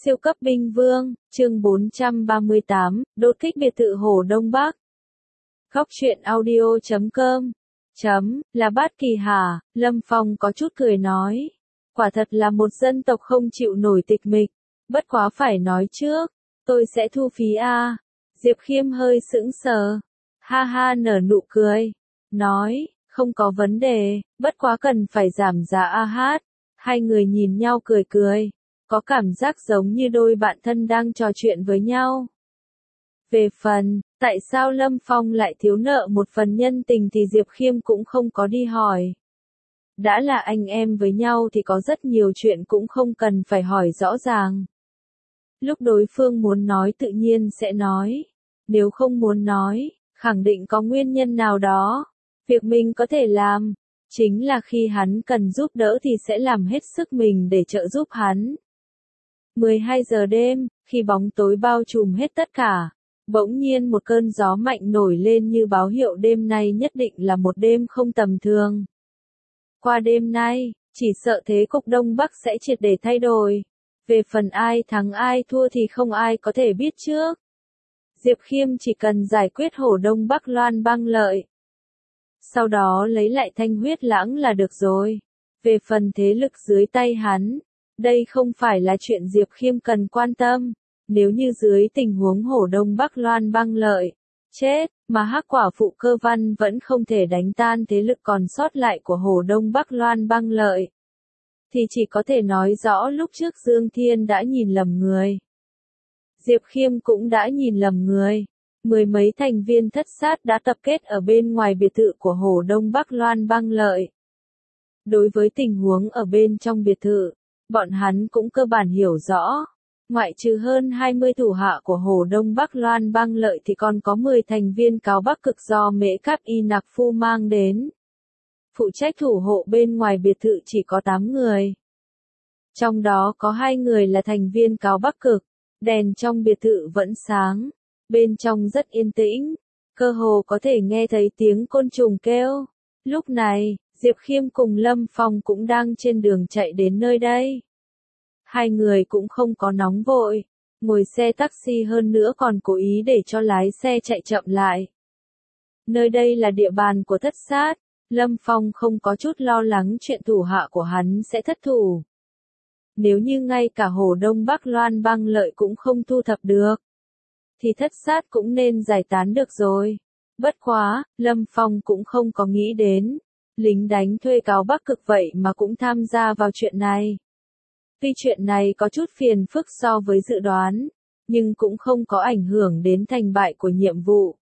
Siêu cấp binh vương, chương 438, đột kích biệt thự Hồ Đông Bắc. Góc truyện audio.com là Bát Kỳ hả? Lâm Phong có chút cười nói. Quả thật là một dân tộc không chịu nổi tịch mịch. Bất quá phải nói trước, tôi sẽ thu phí a. Diệp Khiêm hơi sững sờ. Ha ha nở nụ cười. Nói, không có vấn đề, bất quá cần phải giảm giá a hát. Hai người nhìn nhau cười cười. Có cảm giác giống như đôi bạn thân đang trò chuyện với nhau. Về phần, tại sao Lâm Phong lại thiếu nợ một phần nhân tình thì Diệp Khiêm cũng không có đi hỏi. Đã là anh em với nhau thì có rất nhiều chuyện cũng không cần phải hỏi rõ ràng. Lúc đối phương muốn nói tự nhiên sẽ nói. Nếu không muốn nói, khẳng định có nguyên nhân nào đó. Việc mình có thể làm, chính là khi hắn cần giúp đỡ thì sẽ làm hết sức mình để trợ giúp hắn. 12 giờ đêm, khi bóng tối bao trùm hết tất cả, bỗng nhiên một cơn gió mạnh nổi lên như báo hiệu đêm nay nhất định là một đêm không tầm thường. Qua đêm nay, chỉ sợ thế cục Đông Bắc sẽ triệt để thay đổi. Về phần ai thắng ai thua thì không ai có thể biết trước. Diệp Khiêm chỉ cần giải quyết Hồ Đông Bắc loan băng lợi. Sau đó lấy lại Thanh Huyết Lãng là được rồi. Về phần thế lực dưới tay hắn, đây không phải là chuyện Diệp Khiêm cần quan tâm. Nếu như dưới tình huống Hồ Đông Bắc loan băng lợi, chết, mà Hắc Quả Phụ Cơ Văn vẫn không thể đánh tan thế lực còn sót lại của Hồ Đông Bắc loan băng lợi, thì chỉ có thể nói rõ lúc trước Dương Thiên đã nhìn lầm người. Diệp Khiêm cũng đã nhìn lầm người. Mười mấy thành viên thất sát đã tập kết ở bên ngoài biệt thự của Hồ Đông Bắc loan băng lợi. Đối với tình huống ở bên trong biệt thự, bọn hắn cũng cơ bản hiểu rõ. Ngoại trừ hơn 20 thủ hạ của Hồ Đông Bắc loan băng lợi thì còn có 10 thành viên cáo Bắc cực do Mễ Cáp Y Nặc Phu mang đến. Phụ trách thủ hộ bên ngoài biệt thự chỉ có 8 người. Trong đó có 2 người là thành viên cáo Bắc cực. Đèn trong biệt thự vẫn sáng. Bên trong rất yên tĩnh. Cơ hồ có thể nghe thấy tiếng côn trùng kêu. Lúc này, Diệp Khiêm cùng Lâm Phong cũng đang trên đường chạy đến nơi đây. Hai người cũng không có nóng vội, ngồi xe taxi hơn nữa còn cố ý để cho lái xe chạy chậm lại. Nơi đây là địa bàn của thất sát, Lâm Phong không có chút lo lắng chuyện thủ hạ của hắn sẽ thất thủ. Nếu như ngay cả Hồ Đông Bắc loan băng lợi cũng không thu thập được, thì thất sát cũng nên giải tán được rồi. Bất quá, Lâm Phong cũng không có nghĩ đến, lính đánh thuê cáo Bắc cực vậy mà cũng tham gia vào chuyện này. Tuy chuyện này có chút phiền phức so với dự đoán, nhưng cũng không có ảnh hưởng đến thành bại của nhiệm vụ.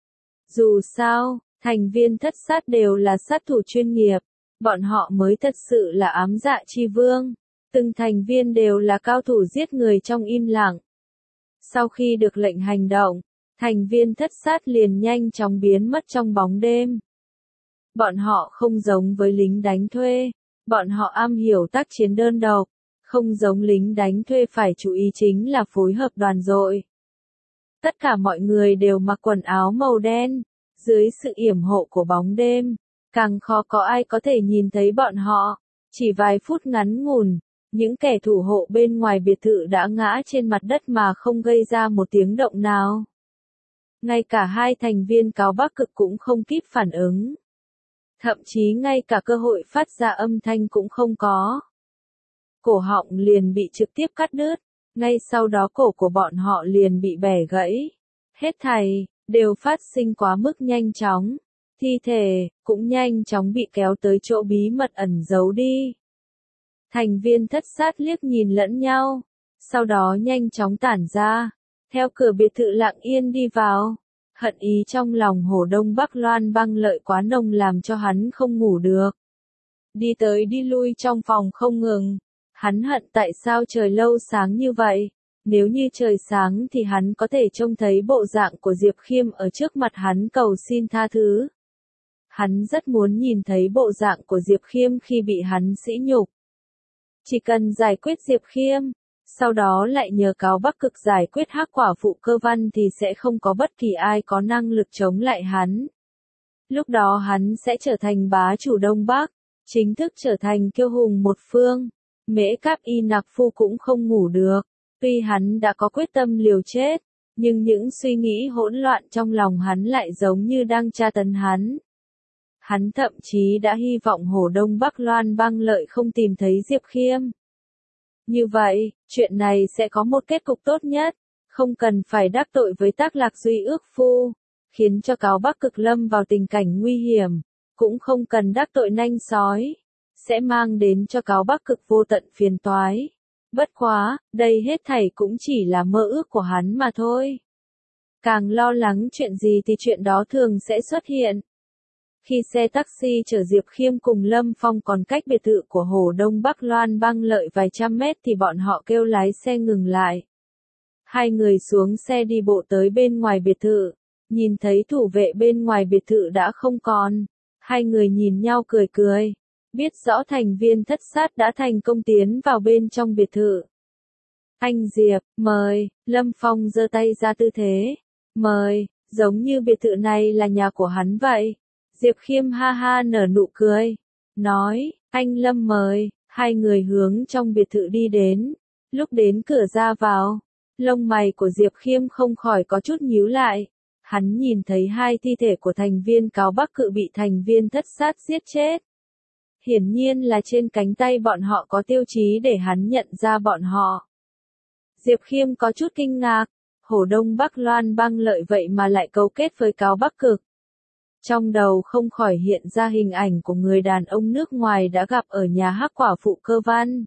Dù sao, thành viên thất sát đều là sát thủ chuyên nghiệp, bọn họ mới thật sự là ám dạ chi vương. Từng thành viên đều là cao thủ giết người trong im lặng. Sau khi được lệnh hành động, thành viên thất sát liền nhanh chóng biến mất trong bóng đêm. Bọn họ không giống với lính đánh thuê, bọn họ am hiểu tác chiến đơn độc. Không giống lính đánh thuê phải chú ý chính là phối hợp đoàn đội. Tất cả mọi người đều mặc quần áo màu đen, dưới sự yểm hộ của bóng đêm, càng khó có ai có thể nhìn thấy bọn họ. Chỉ vài phút ngắn ngủn, những kẻ thủ hộ bên ngoài biệt thự đã ngã trên mặt đất mà không gây ra một tiếng động nào. Ngay cả hai thành viên cáo Bắc cực cũng không kịp phản ứng. Thậm chí ngay cả cơ hội phát ra âm thanh cũng không có. Cổ họng liền bị trực tiếp cắt đứt, ngay sau đó cổ của bọn họ liền bị bẻ gãy. Hết thảy, đều phát sinh quá mức nhanh chóng. Thi thể, cũng nhanh chóng bị kéo tới chỗ bí mật ẩn giấu đi. Thành viên thất sát liếc nhìn lẫn nhau, sau đó nhanh chóng tản ra, theo cửa biệt thự lặng yên đi vào. Hận ý trong lòng Hồ Đông Bắc loan băng lợi quá nồng làm cho hắn không ngủ được. Đi tới đi lui trong phòng không ngừng. Hắn hận tại sao trời lâu sáng như vậy, nếu như trời sáng thì hắn có thể trông thấy bộ dạng của Diệp Khiêm ở trước mặt hắn cầu xin tha thứ. Hắn rất muốn nhìn thấy bộ dạng của Diệp Khiêm khi bị hắn sỉ nhục. Chỉ cần giải quyết Diệp Khiêm, sau đó lại nhờ cáo Bắc cực giải quyết Hắc Quả Phụ Cơ Văn thì sẽ không có bất kỳ ai có năng lực chống lại hắn. Lúc đó hắn sẽ trở thành bá chủ Đông Bắc, chính thức trở thành kiêu hùng một phương. Mễ Cáp Y Nặc Phu cũng không ngủ được. Tuy hắn đã có quyết tâm liều chết, nhưng những suy nghĩ hỗn loạn trong lòng hắn lại giống như đang tra tấn hắn. Hắn thậm chí đã hy vọng Hồ Đông Bắc Loan Bang Lợi không tìm thấy Diệp Khiêm. Như vậy, chuyện này sẽ có một kết cục tốt nhất, không cần phải đắc tội với Tác Lạc Duy ước phu, khiến cho Cáo Bắc Cực lâm vào tình cảnh nguy hiểm, cũng không cần đắc tội Nanh Sói, sẽ mang đến cho Cáo Bắc Cực vô tận phiền toái. Bất quá, đây hết thảy cũng chỉ là mơ ước của hắn mà thôi. Càng lo lắng chuyện gì thì chuyện đó thường sẽ xuất hiện. Khi xe taxi chở Diệp Khiêm cùng Lâm Phong còn cách biệt thự của Hồ Đông Bắc Loan Bang Lợi vài trăm mét thì bọn họ kêu lái xe ngừng lại. Hai người xuống xe đi bộ tới bên ngoài biệt thự, nhìn thấy thủ vệ bên ngoài biệt thự đã không còn. Hai người nhìn nhau cười cười, biết rõ thành viên thất sát đã thành công tiến vào bên trong biệt thự. Anh Diệp, mời, Lâm Phong giơ tay ra tư thế. Mời, giống như biệt thự này là nhà của hắn vậy. Diệp Khiêm ha ha nở nụ cười, nói, anh Lâm mời, hai người hướng trong biệt thự đi đến. Lúc đến cửa ra vào, lông mày của Diệp Khiêm không khỏi có chút nhíu lại. Hắn nhìn thấy hai thi thể của thành viên Cáo Bắc Cự bị thành viên thất sát giết chết. Hiển nhiên là trên cánh tay bọn họ có tiêu chí để hắn nhận ra bọn họ. Diệp Khiêm có chút kinh ngạc, Hồ Đông Bắc Loan Bang Lợi vậy mà lại cấu kết với Cáo Bắc Cực. Trong đầu không khỏi hiện ra hình ảnh của người đàn ông nước ngoài đã gặp ở nhà Hắc Quả Phụ Cơ Văn.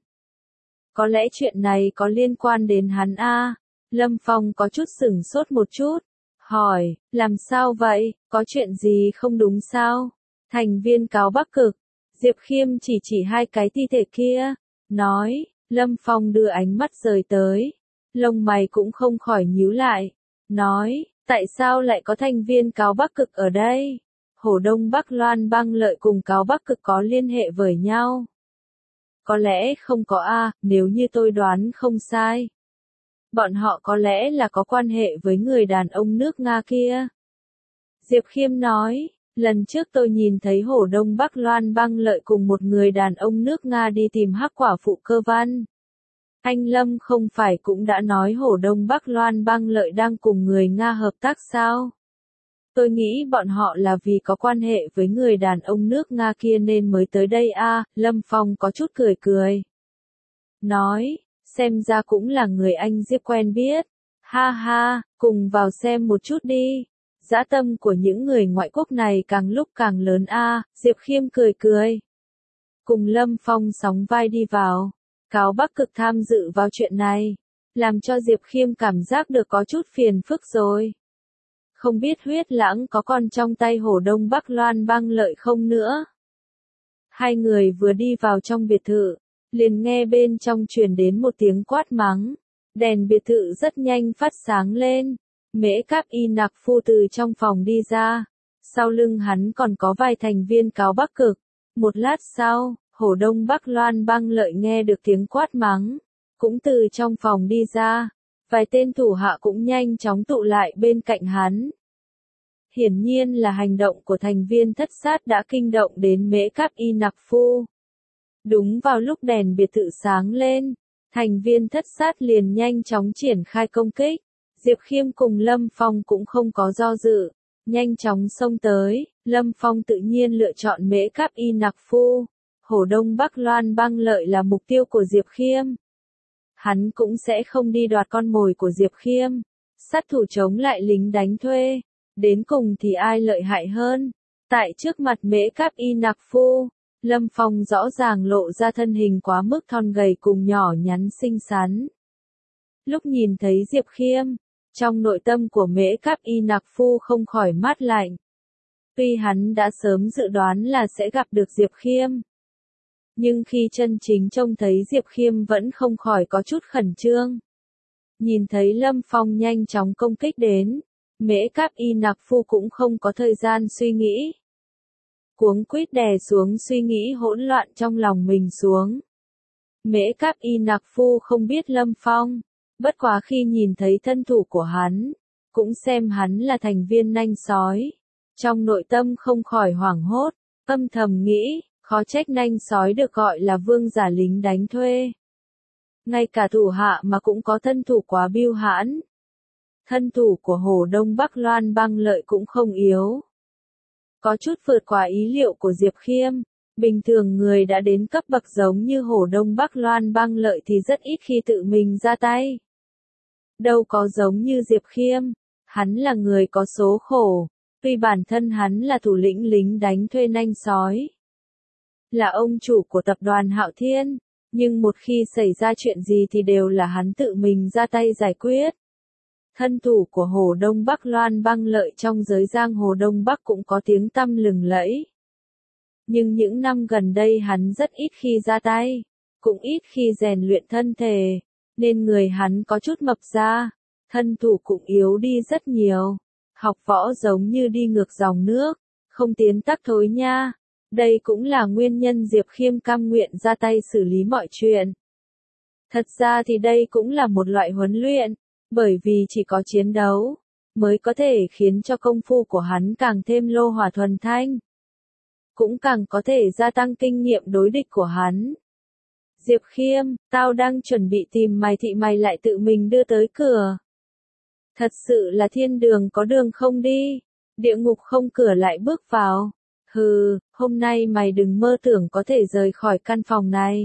Có lẽ chuyện này có liên quan đến hắn a? Lâm Phong có chút sửng sốt một chút, hỏi, làm sao vậy, có chuyện gì không đúng sao? Thành viên Cáo Bắc Cực, Diệp Khiêm chỉ hai cái thi thể kia, nói, Lâm Phong đưa ánh mắt rời tới, lông mày cũng không khỏi nhíu lại, nói, tại sao lại có thành viên Cáo Bắc Cực ở đây? Hồ Đông Bắc Loan Bang Lợi cùng Cáo Bắc Cực có liên hệ với nhau. Có lẽ không có a, nếu như tôi đoán không sai. Bọn họ có lẽ là có quan hệ với người đàn ông nước Nga kia. Diệp Khiêm nói, lần trước tôi nhìn thấy Hồ Đông Bắc Loan Bang Lợi cùng một người đàn ông nước Nga đi tìm Hắc Quả Phụ Cơ Văn. Anh Lâm không phải cũng đã nói Hồ Đông Bắc Loan Bang Lợi đang cùng người Nga hợp tác sao? Tôi nghĩ bọn họ là vì có quan hệ với người đàn ông nước Nga kia nên mới tới đây a. Lâm Phong có chút cười cười. Nói, xem ra cũng là người anh Diệp quen biết. Ha ha, cùng vào xem một chút đi. Dã tâm của những người ngoại quốc này càng lúc càng lớn a. Diệp Khiêm cười cười. Cùng Lâm Phong sóng vai đi vào. Cáo Bắc Cực tham dự vào chuyện này, làm cho Diệp Khiêm cảm giác được có chút phiền phức rồi. Không biết huyết lãng có còn trong tay Hồ Đông Bắc Loan Bang Lợi không nữa. Hai người vừa đi vào trong biệt thự, liền nghe bên trong truyền đến một tiếng quát mắng. Đèn biệt thự rất nhanh phát sáng lên. Mễ Cáp Y Nặc Phu từ trong phòng đi ra. Sau lưng hắn còn có vài thành viên Cáo Bắc Cực. Một lát sau, Hồ Đông Bắc Loan Bang Lợi nghe được tiếng quát mắng, cũng từ trong phòng đi ra. Vài tên thủ hạ cũng nhanh chóng tụ lại bên cạnh hắn. Hiển nhiên là hành động của thành viên thất sát đã kinh động đến Mễ Cáp Y Nặc Phu. Đúng vào lúc đèn biệt thự sáng lên, thành viên thất sát liền nhanh chóng triển khai công kích. Diệp Khiêm cùng Lâm Phong cũng không có do dự, nhanh chóng xông tới. Lâm Phong tự nhiên lựa chọn Mễ Cáp Y Nặc Phu. Hồ Đông Bắc Loan Bang Lợi là mục tiêu của Diệp Khiêm. Hắn cũng sẽ không đi đoạt con mồi của Diệp Khiêm. Sát thủ chống lại lính đánh thuê. Đến cùng thì ai lợi hại hơn? Tại trước mặt Mễ Cáp Y Nặc Phu, Lâm Phong rõ ràng lộ ra thân hình quá mức thon gầy cùng nhỏ nhắn xinh xắn. Lúc nhìn thấy Diệp Khiêm, trong nội tâm của Mễ Cáp Y Nặc Phu không khỏi mát lạnh. Tuy hắn đã sớm dự đoán là sẽ gặp được Diệp Khiêm, nhưng khi chân chính trông thấy Diệp Khiêm vẫn không khỏi có chút khẩn trương. Nhìn thấy Lâm Phong nhanh chóng công kích đến, Mễ Cáp Y Nặc Phu cũng không có thời gian suy nghĩ. Cuống quýt đè xuống suy nghĩ hỗn loạn trong lòng mình xuống. Mễ Cáp Y Nặc Phu không biết Lâm Phong, bất quá khi nhìn thấy thân thủ của hắn, cũng xem hắn là thành viên nanh sói. Trong nội tâm không khỏi hoảng hốt, âm thầm nghĩ, khó trách nanh sói được gọi là vương giả lính đánh thuê. ngay cả thủ hạ mà cũng có thân thủ quá bưu hãn. Thân thủ của Hồ Đông Bắc Loan Băng Lợi cũng không yếu. Có chút vượt quá ý liệu của Diệp Khiêm. Bình thường người đã đến cấp bậc giống như Hồ Đông Bắc Loan Băng Lợi thì rất ít khi tự mình ra tay. Đâu có giống như Diệp Khiêm. Hắn là người có số khổ. Tuy bản thân hắn là thủ lĩnh lính đánh thuê nanh sói, là ông chủ của tập đoàn Hạo Thiên, nhưng một khi xảy ra chuyện gì thì đều là hắn tự mình ra tay giải quyết. Thân thủ của Hồ Đông Bắc Loan Băng Lợi trong giới giang hồ Đông Bắc cũng có tiếng tăm lừng lẫy. Nhưng những năm gần đây hắn rất ít khi ra tay, cũng ít khi rèn luyện thân thể, nên người hắn có chút mập ra, thân thủ cũng yếu đi rất nhiều. Học võ giống như đi ngược dòng nước, không tiến tắc thối nha. Đây cũng là nguyên nhân Diệp Khiêm cam nguyện ra tay xử lý mọi chuyện. Thật ra thì đây cũng là một loại huấn luyện, bởi vì chỉ có chiến đấu mới có thể khiến cho công phu của hắn càng thêm lô hỏa thuần thanh, cũng càng có thể gia tăng kinh nghiệm đối địch của hắn. Diệp Khiêm, tao đang chuẩn bị tìm mày thì mày lại tự mình đưa tới cửa. Thật sự là thiên đường có đường không đi, địa ngục không cửa lại bước vào. Hừ, hôm nay mày đừng mơ tưởng có thể rời khỏi căn phòng này.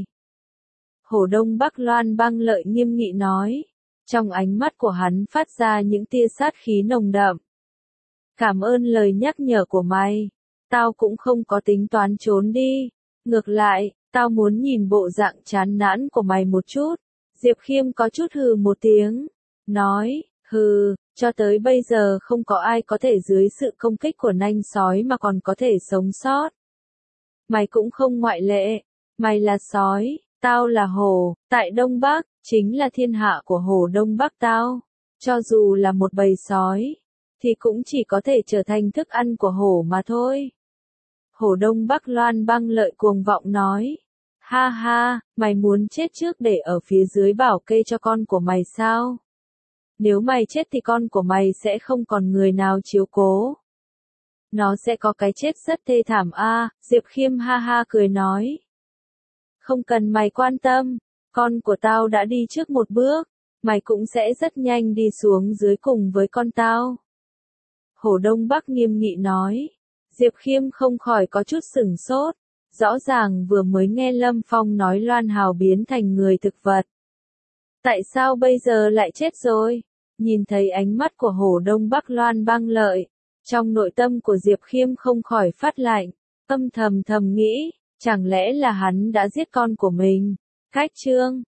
Hồ Đông Bắc Loan Băng Lợi nghiêm nghị nói. Trong ánh mắt của hắn phát ra những tia sát khí nồng đậm. Cảm ơn lời nhắc nhở của mày. Tao cũng không có tính toán trốn đi. Ngược lại, tao muốn nhìn bộ dạng chán nản của mày một chút. Diệp Khiêm có chút hừ một tiếng. Nói, hừ, cho tới bây giờ không có ai có thể dưới sự công kích của nanh sói mà còn có thể sống sót. Mày cũng không ngoại lệ. Mày là sói, tao là hổ, tại Đông Bắc, chính là thiên hạ của Hồ Đông Bắc tao. Cho dù là một bầy sói, thì cũng chỉ có thể trở thành thức ăn của hổ mà thôi. Hồ Đông Bắc Loan Băng Lợi cuồng vọng nói. Ha ha, mày muốn chết trước để ở phía dưới bảo kê cho con của mày sao? Nếu mày chết thì con của mày sẽ không còn người nào chiếu cố. Nó sẽ có cái chết rất thê thảm a. Diệp Khiêm ha ha cười nói. Không cần mày quan tâm, con của tao đã đi trước một bước, mày cũng sẽ rất nhanh đi xuống dưới cùng với con tao. Hồ Đông Bắc nghiêm nghị nói. Diệp Khiêm không khỏi có chút sửng sốt, rõ ràng vừa mới nghe Lâm Phong nói Loan Hào biến thành người thực vật. Tại sao bây giờ lại chết rồi? Nhìn thấy ánh mắt của Hồ Đông Bắc Loan Băng Lợi, trong nội tâm của Diệp Khiêm không khỏi phát lạnh, âm thầm nghĩ, chẳng lẽ là hắn đã giết con của mình? Cách chương